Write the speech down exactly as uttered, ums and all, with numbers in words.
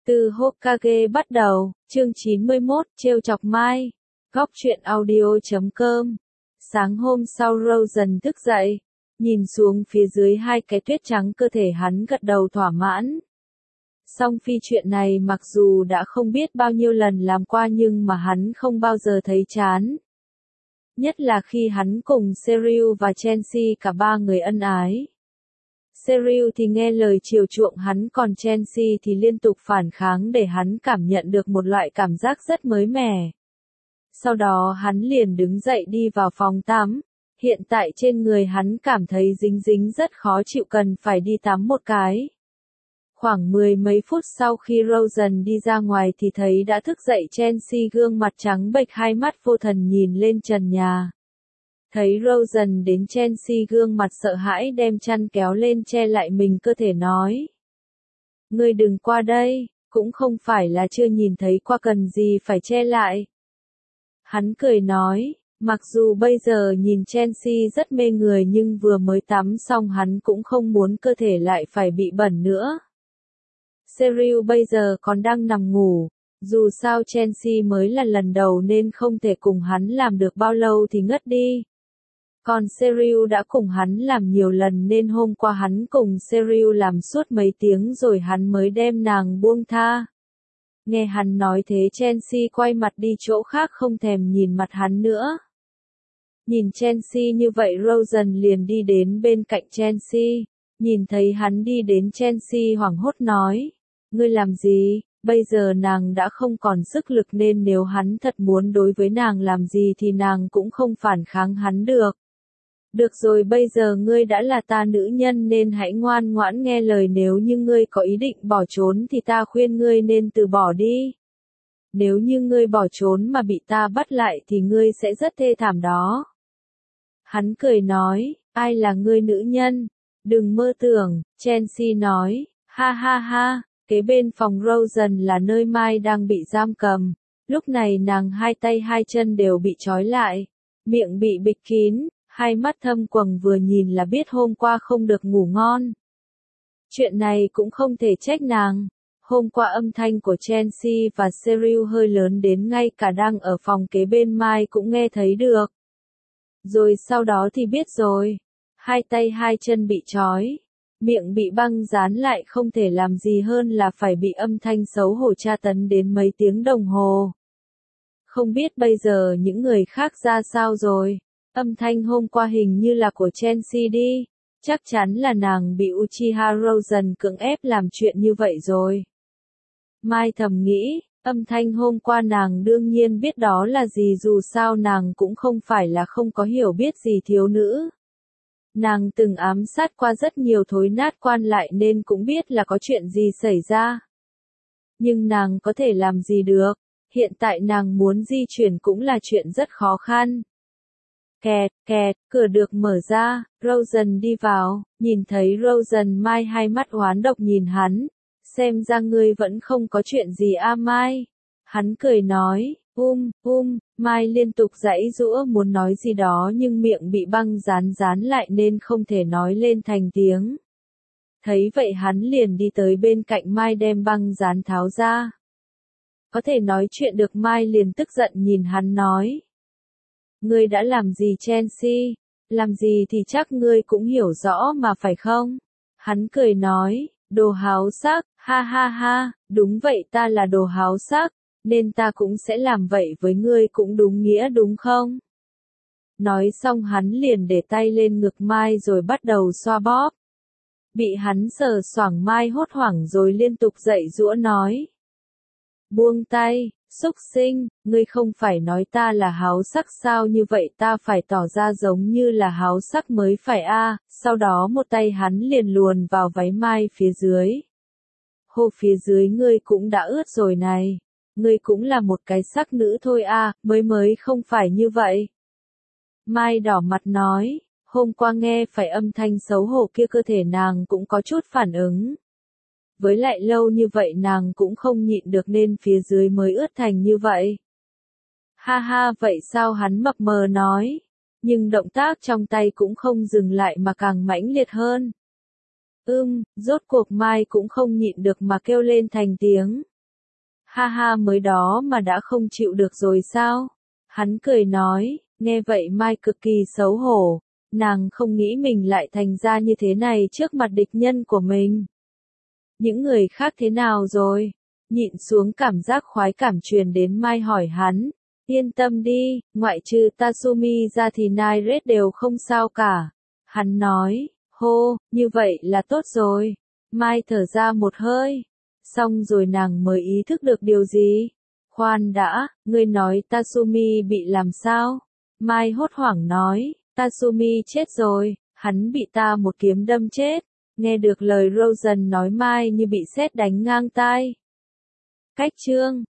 Từ Hokage bắt đầu, chương chín mươi mốt, trêu chọc Mai. Góc truyện audio chấm com. Sáng hôm sau Rosen thức dậy, nhìn xuống phía dưới hai cái tuyết trắng cơ thể hắn gật đầu thỏa mãn. Song Phi chuyện này mặc dù đã không biết bao nhiêu lần làm qua nhưng mà hắn không bao giờ thấy chán. Nhất là khi hắn cùng Serial và Chelsea cả ba người ân ái. Serial thì nghe lời chiều chuộng hắn còn Chelsea thì liên tục phản kháng để hắn cảm nhận được một loại cảm giác rất mới mẻ. Sau đó hắn liền đứng dậy đi vào phòng tắm. Hiện tại trên người hắn cảm thấy dính dính rất khó chịu cần phải đi tắm một cái. Khoảng mười mấy phút sau khi Rosen đi ra ngoài thì thấy đã thức dậy Chelsea gương mặt trắng bệch hai mắt vô thần nhìn lên trần nhà. Thấy Rosen đến Chelsea gương mặt sợ hãi đem chăn kéo lên che lại mình cơ thể nói. Ngươi đừng qua đây, cũng không phải là chưa nhìn thấy qua cần gì phải che lại. Hắn cười nói, mặc dù bây giờ nhìn Chelsea rất mê người nhưng vừa mới tắm xong hắn cũng không muốn cơ thể lại phải bị bẩn nữa. Serial bây giờ còn đang nằm ngủ, dù sao Chelsea mới là lần đầu nên không thể cùng hắn làm được bao lâu thì ngất đi. Còn Serial đã cùng hắn làm nhiều lần nên hôm qua hắn cùng Serial làm suốt mấy tiếng rồi hắn mới đem nàng buông tha. Nghe hắn nói thế Chelsea quay mặt đi chỗ khác không thèm nhìn mặt hắn nữa. Nhìn Chelsea như vậy Rosen liền đi đến bên cạnh Chelsea, nhìn thấy hắn đi đến Chelsea hoảng hốt nói, ngươi làm gì, bây giờ nàng đã không còn sức lực nên nếu hắn thật muốn đối với nàng làm gì thì nàng cũng không phản kháng hắn được. Được rồi bây giờ ngươi đã là ta nữ nhân nên hãy ngoan ngoãn nghe lời nếu như ngươi có ý định bỏ trốn thì ta khuyên ngươi nên từ bỏ đi. Nếu như ngươi bỏ trốn mà bị ta bắt lại thì ngươi sẽ rất thê thảm đó. Hắn cười nói, ai là ngươi nữ nhân? Đừng mơ tưởng, Chelsea nói, ha ha ha, kế bên phòng Rosen là nơi Mai đang bị giam cầm. Lúc này nàng hai tay hai chân đều bị trói lại, miệng bị bịt kín. Hai mắt thâm quầng vừa nhìn là biết hôm qua không được ngủ ngon. Chuyện này cũng không thể trách nàng. Hôm qua âm thanh của Chelsea và Serial hơi lớn đến ngay cả đang ở phòng kế bên Mai cũng nghe thấy được. Rồi sau đó thì biết rồi. Hai tay hai chân bị trói. Miệng bị băng dán lại không thể làm gì hơn là phải bị âm thanh xấu hổ tra tấn đến mấy tiếng đồng hồ. Không biết bây giờ những người khác ra sao rồi. Âm thanh hôm qua hình như là của Chelsea đi, chắc chắn là nàng bị Uchiha Rosen cưỡng ép làm chuyện như vậy rồi. Mai thầm nghĩ, âm thanh hôm qua nàng đương nhiên biết đó là gì dù sao nàng cũng không phải là không có hiểu biết gì thiếu nữ. Nàng từng ám sát qua rất nhiều thối nát quan lại nên cũng biết là có chuyện gì xảy ra. Nhưng nàng có thể làm gì được, hiện tại nàng muốn di chuyển cũng là chuyện rất khó khăn. Kẹt, kẹt, cửa được mở ra, Rosen đi vào, nhìn thấy Rosen Mai hai mắt oán độc nhìn hắn, xem ra ngươi vẫn không có chuyện gì a Mai. Hắn cười nói, um, um, Mai liên tục giãy giũa muốn nói gì đó nhưng miệng bị băng dán dán lại nên không thể nói lên thành tiếng. Thấy vậy hắn liền đi tới bên cạnh Mai đem băng dán tháo ra. Có thể nói chuyện được Mai liền tức giận nhìn hắn nói. Ngươi đã làm gì Chelsea? Làm gì thì chắc ngươi cũng hiểu rõ mà phải không? Hắn cười nói, đồ háo sắc, ha ha ha, đúng vậy ta là đồ háo sắc, nên ta cũng sẽ làm vậy với ngươi cũng đúng nghĩa đúng không? Nói xong hắn liền để tay lên ngực Mai rồi bắt đầu xoa bóp. Bị hắn sờ soảng Mai hốt hoảng rồi liên tục dạy dũa nói. Buông tay. Xúc sinh, ngươi không phải nói ta là háo sắc sao như vậy ta phải tỏ ra giống như là háo sắc mới phải a. Sau đó một tay hắn liền luồn vào váy Mai phía dưới. Hô phía dưới ngươi cũng đã ướt rồi này, ngươi cũng là một cái sắc nữ thôi a, mới mới không phải như vậy. Mai đỏ mặt nói, hôm qua nghe phải âm thanh xấu hổ kia cơ thể nàng cũng có chút phản ứng. Với lại lâu như vậy nàng cũng không nhịn được nên phía dưới mới ướt thành như vậy. Ha ha vậy sao hắn mập mờ nói. Nhưng động tác trong tay cũng không dừng lại mà càng mãnh liệt hơn. Ưm, rốt cuộc Mai cũng không nhịn được mà kêu lên thành tiếng. Ha ha, mới đó mà đã không chịu được rồi sao? Hắn cười nói, nghe vậy Mai cực kỳ xấu hổ, nàng không nghĩ mình lại thành ra như thế này trước mặt địch nhân của mình. Những người khác thế nào rồi? Nhịn xuống cảm giác khoái cảm truyền đến Mai hỏi hắn. Yên tâm đi, ngoại trừ Tatsumi ra thì Nairet đều không sao cả. Hắn nói, hô, như vậy là tốt rồi. Mai thở ra một hơi. Xong rồi nàng mới ý thức được điều gì? Khoan đã, ngươi nói Tatsumi bị làm sao? Mai hốt hoảng nói, Tatsumi chết rồi, hắn bị ta một kiếm đâm chết. Nghe được lời Rosen nói Mai như bị sét đánh ngang tai. Cách chương